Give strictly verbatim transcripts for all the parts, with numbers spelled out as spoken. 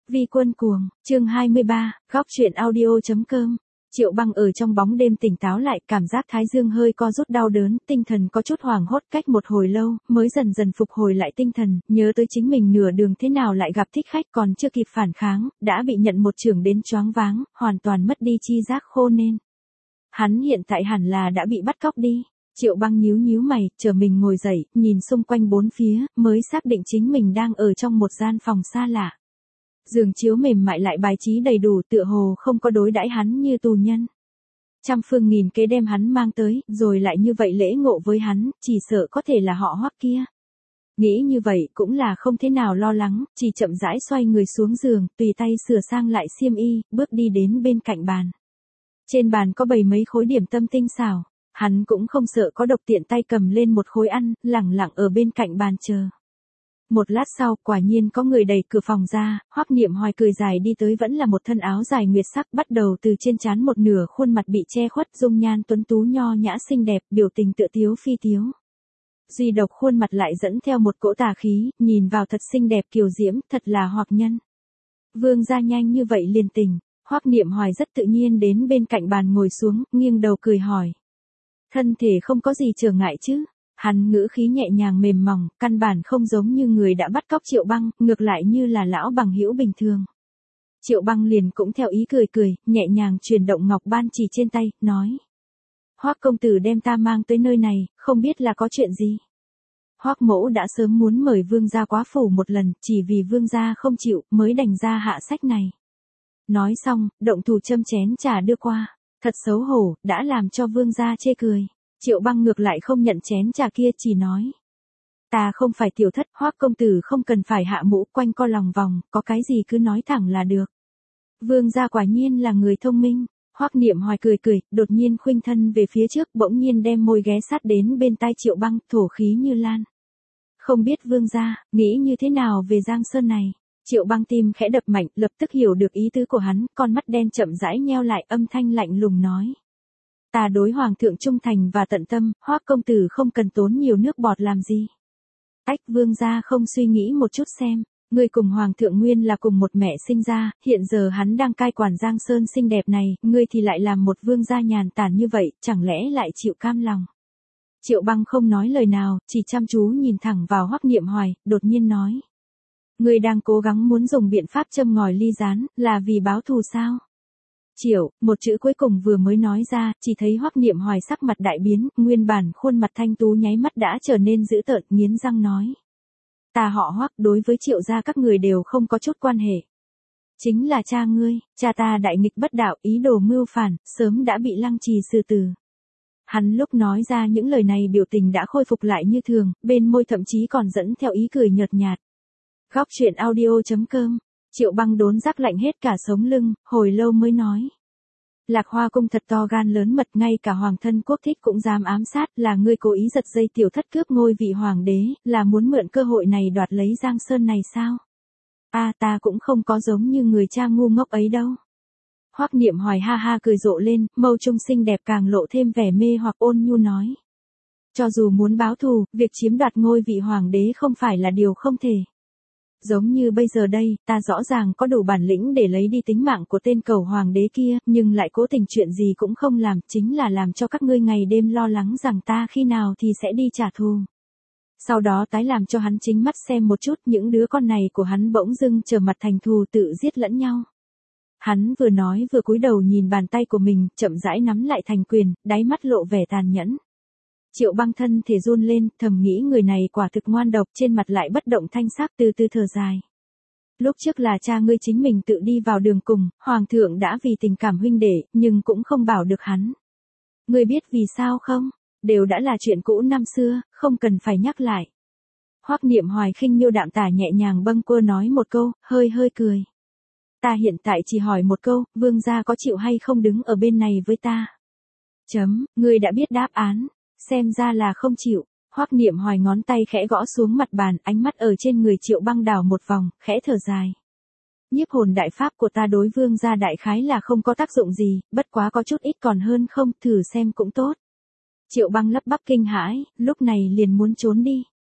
Vi Quân Cuồng, chương hai mươi ba, góc truyện audio.com. Triệu Băng ở trong bóng đêm tỉnh táo lại, cảm giác thái dương hơi co rút đau đớn, tinh thần có chút hoảng hốt, cách một hồi lâu, mới dần dần phục hồi lại tinh thần, nhớ tới chính mình nửa đường thế nào lại gặp thích khách còn chưa kịp phản kháng, đã bị nhận một chưởng đến choáng váng, hoàn toàn mất đi chi giác khô nên. Hắn hiện tại hẳn là đã bị bắt cóc đi. Triệu Băng nhíu nhíu mày, chờ mình ngồi dậy, nhìn xung quanh bốn phía, mới xác định chính mình đang ở trong một gian phòng xa lạ. Giường chiếu mềm mại lại bài trí đầy đủ, tựa hồ không có đối đãi hắn như tù nhân. Trăm phương nghìn kế đem hắn mang tới, rồi lại như vậy lễ ngộ với hắn, chỉ sợ có thể là họ Hoắc kia. Nghĩ như vậy cũng là không thế nào lo lắng, chỉ chậm rãi xoay người xuống giường, tùy tay sửa sang lại xiêm y, bước đi đến bên cạnh bàn. Trên bàn có bày mấy khối điểm tâm tinh xảo, hắn cũng không sợ có độc, tiện tay cầm lên một khối ăn, lẳng lặng ở bên cạnh bàn chờ. Một lát sau, quả nhiên có người đẩy cửa phòng ra, Hoắc Niệm Hoài cười dài đi tới, vẫn là một thân áo dài nguyệt sắc, bắt đầu từ trên trán một nửa khuôn mặt bị che khuất, dung nhan tuấn tú nho nhã xinh đẹp, biểu tình tựa tiếu phi tiếu. Duy độc khuôn mặt lại dẫn theo một cỗ tà khí, nhìn vào thật xinh đẹp kiều diễm, thật là hoặc nhân. Vương gia nhanh như vậy liền tình, Hoắc Niệm Hoài rất tự nhiên đến bên cạnh bàn ngồi xuống, nghiêng đầu cười hỏi. Thân thể không có gì trở ngại chứ? Hắn ngữ khí nhẹ nhàng mềm mỏng, căn bản không giống như người đã bắt cóc Triệu Băng, ngược lại như là lão bằng hữu bình thường. Triệu Băng liền cũng theo ý cười cười, nhẹ nhàng chuyển động ngọc ban chỉ trên tay, nói. Hoắc công tử đem ta mang tới nơi này, không biết là có chuyện gì. Hoắc mẫu đã sớm muốn mời vương gia quá phủ một lần, chỉ vì vương gia không chịu, mới đành ra hạ sách này. Nói xong, động thủ châm chén trà đưa qua, thật xấu hổ, đã làm cho vương gia chê cười. Triệu Băng ngược lại không nhận chén trà kia, chỉ nói. Ta không phải tiểu thất, Hoắc công tử không cần phải hạ mũ, quanh co lòng vòng, có cái gì cứ nói thẳng là được. Vương gia quả nhiên là người thông minh. Hoắc Niệm Hoài cười cười, đột nhiên khuynh thân về phía trước, bỗng nhiên đem môi ghé sát đến bên tai Triệu Băng, thổ khí như lan. Không biết vương gia, nghĩ như thế nào về Giang Sơn này? Triệu Băng tim khẽ đập mạnh, lập tức hiểu được ý tứ của hắn, con mắt đen chậm rãi nheo lại, âm thanh lạnh lùng nói. Ta đối hoàng thượng trung thành và tận tâm, Hoắc công tử không cần tốn nhiều nước bọt làm gì. Ách, vương gia không suy nghĩ một chút xem, ngươi cùng hoàng thượng nguyên là cùng một mẹ sinh ra, hiện giờ hắn đang cai quản Giang Sơn xinh đẹp này, ngươi thì lại làm một vương gia nhàn tản như vậy, chẳng lẽ lại chịu cam lòng. Triệu Băng không nói lời nào, chỉ chăm chú nhìn thẳng vào Hoắc Niệm Hoài, đột nhiên nói. Ngươi đang cố gắng muốn dùng biện pháp châm ngòi ly gián, là vì báo thù sao? Triệu, một chữ cuối cùng vừa mới nói ra, chỉ thấy Hoắc Niệm Hoài sắc mặt đại biến, nguyên bản khuôn mặt thanh tú nháy mắt đã trở nên dữ tợn, nghiến răng nói. Ta họ Hoắc, đối với Triệu gia các người đều không có chút quan hệ. Chính là cha ngươi, cha ta đại nghịch bất đạo, ý đồ mưu phản, sớm đã bị lăng trì xử tử. Hắn lúc nói ra những lời này biểu tình đã khôi phục lại như thường, bên môi thậm chí còn dẫn theo ý cười nhợt nhạt. Góc truyện audio.com. Triệu Băng đốn giác lạnh hết cả sống lưng, hồi lâu mới nói. Lạc Hoa cung thật to gan lớn mật, ngay cả hoàng thân quốc thích cũng dám ám sát, là ngươi cố ý giật dây tiểu thất cướp ngôi vị hoàng đế, là muốn mượn cơ hội này đoạt lấy Giang Sơn này sao? A à, ta cũng không có giống như người cha ngu ngốc ấy đâu. Hoắc Niệm Hoài ha ha cười rộ lên, mâu trung xinh đẹp càng lộ thêm vẻ mê hoặc, ôn nhu nói. Cho dù muốn báo thù, việc chiếm đoạt ngôi vị hoàng đế không phải là điều không thể. Giống như bây giờ đây, ta rõ ràng có đủ bản lĩnh để lấy đi tính mạng của tên cầu hoàng đế kia, nhưng lại cố tình chuyện gì cũng không làm, chính là làm cho các ngươi ngày đêm lo lắng rằng ta khi nào thì sẽ đi trả thù. Sau đó tái làm cho hắn chính mắt xem một chút, những đứa con này của hắn bỗng dưng trở mặt thành thù, tự giết lẫn nhau. Hắn vừa nói vừa cúi đầu nhìn bàn tay của mình, chậm rãi nắm lại thành quyền, đáy mắt lộ vẻ tàn nhẫn. Triệu Băng thân thể run lên, thầm nghĩ người này quả thực ngoan độc, trên mặt lại bất động thanh sắc, từ từ thở dài. Lúc trước là cha ngươi chính mình tự đi vào đường cùng, hoàng thượng đã vì tình cảm huynh đệ, nhưng cũng không bảo được hắn. Ngươi biết vì sao không? Đều đã là chuyện cũ năm xưa, không cần phải nhắc lại. Hoắc Niệm Hoài khinh miêu đạm tả nhẹ nhàng bâng quơ nói một câu, hơi hơi cười. Ta hiện tại chỉ hỏi một câu, vương gia có chịu hay không đứng ở bên này với ta? Chấm, ngươi đã biết đáp án. Xem ra là không chịu. Hoắc Niệm Hoài ngón tay khẽ gõ xuống mặt bàn, ánh mắt ở trên người Triệu Băng đảo một vòng, khẽ thở dài. Nhiếp hồn đại pháp của ta đối vương gia đại khái là không có tác dụng gì, bất quá có chút ít còn hơn không, thử xem cũng tốt. Triệu Băng lắp bắp kinh hãi, lúc này liền muốn trốn đi.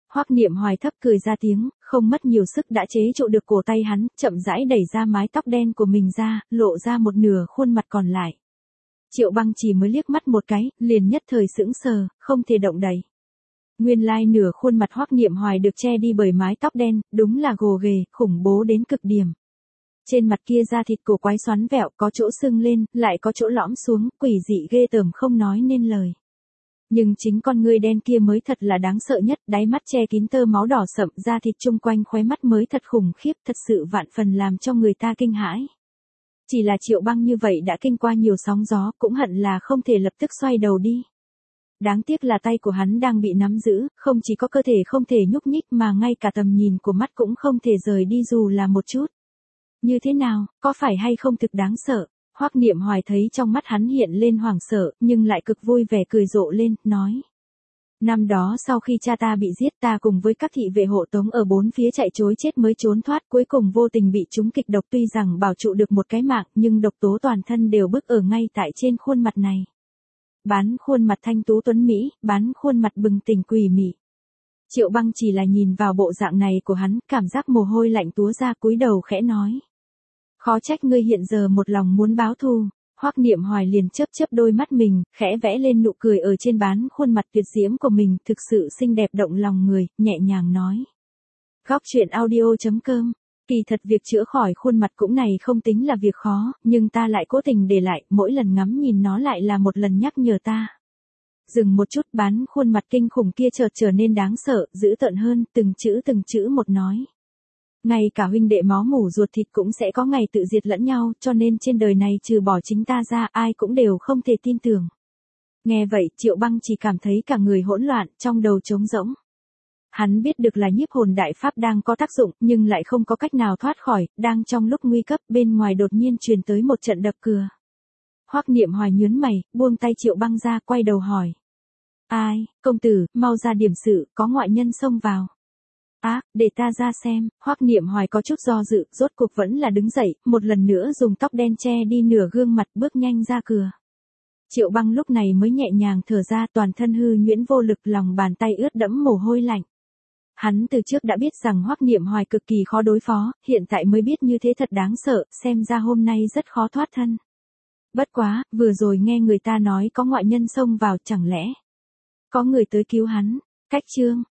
Hoắc Niệm Hoài thấp cười ra tiếng, không mất nhiều sức đã chế trụ được cổ tay hắn, chậm rãi đẩy ra mái tóc đen của mình ra, lộ ra một nửa khuôn mặt còn lại. Triệu Băng chỉ mới liếc mắt một cái, liền nhất thời sững sờ, không thể động đậy. Nguyên lai nửa khuôn mặt Hoắc Niệm Hoài được che đi bởi mái tóc đen, đúng là gồ ghề, khủng bố đến cực điểm. Trên mặt kia da thịt cổ quái xoắn vẹo, có chỗ sưng lên, lại có chỗ lõm xuống, quỷ dị ghê tởm không nói nên lời. Nhưng chính con ngươi đen kia mới thật là đáng sợ nhất, đáy mắt che kín tơ máu đỏ sậm, da thịt chung quanh khóe mắt mới thật khủng khiếp, thật sự vạn phần làm cho người ta kinh hãi. Chỉ là Triệu Băng như vậy đã kinh qua nhiều sóng gió, cũng hận là không thể lập tức xoay đầu đi. Đáng tiếc là tay của hắn đang bị nắm giữ, không chỉ có cơ thể không thể nhúc nhích mà ngay cả tầm nhìn của mắt cũng không thể rời đi dù là một chút. Như thế nào, có phải hay không thực đáng sợ? Hoắc Niệm Hoài thấy trong mắt hắn hiện lên hoảng sợ, nhưng lại cực vui vẻ cười rộ lên, nói. Năm đó sau khi cha ta bị giết ta cùng với các thị vệ hộ tống ở bốn phía chạy trối chết mới trốn thoát, cuối cùng vô tình bị trúng kịch độc, tuy rằng bảo trụ được một cái mạng nhưng độc tố toàn thân đều bức ở ngay tại trên khuôn mặt này. Bán khuôn mặt thanh tú tuấn Mỹ, bán khuôn mặt bừng tỉnh quỷ mị. Triệu Băng chỉ là nhìn vào bộ dạng này của hắn, cảm giác mồ hôi lạnh túa ra, cúi đầu khẽ nói. Khó trách ngươi hiện giờ một lòng muốn báo thù. Hoắc Niệm Hoài liền chớp chớp đôi mắt mình, khẽ vẽ lên nụ cười ở trên bán khuôn mặt tuyệt diễm của mình, thực sự xinh đẹp động lòng người, nhẹ nhàng nói. Góc truyện audio chấm com. Kỳ thật việc chữa khỏi khuôn mặt cũng này không tính là việc khó, nhưng ta lại cố tình để lại, mỗi lần ngắm nhìn nó lại là một lần nhắc nhở ta. Dừng một chút, bán khuôn mặt kinh khủng kia chợt trở nên đáng sợ, dữ tợn hơn, từng chữ từng chữ một nói. Ngay cả huynh đệ máu mủ ruột thịt cũng sẽ có ngày tự diệt lẫn nhau, cho nên trên đời này trừ bỏ chính ta ra ai cũng đều không thể tin tưởng. Nghe vậy, Triệu Băng chỉ cảm thấy cả người hỗn loạn, trong đầu trống rỗng. Hắn biết được là nhiếp hồn đại pháp đang có tác dụng, nhưng lại không có cách nào thoát khỏi, đang trong lúc nguy cấp, bên ngoài đột nhiên truyền tới một trận đập cửa. Hoắc Niệm Hoài nhướng mày, buông tay Triệu Băng ra, quay đầu hỏi. Ai, công tử, mau ra điểm sự, có ngoại nhân xông vào. Á, à, để ta ra xem. Hoắc Niệm Hoài có chút do dự, rốt cuộc vẫn là đứng dậy, một lần nữa dùng tóc đen che đi nửa gương mặt, bước nhanh ra cửa. Triệu Băng lúc này mới nhẹ nhàng thở ra, toàn thân hư nhuyễn vô lực, lòng bàn tay ướt đẫm mồ hôi lạnh. Hắn từ trước đã biết rằng Hoắc Niệm Hoài cực kỳ khó đối phó, hiện tại mới biết như thế thật đáng sợ, xem ra hôm nay rất khó thoát thân. Bất quá, vừa rồi nghe người ta nói có ngoại nhân xông vào, chẳng lẽ có người tới cứu hắn. Cách chương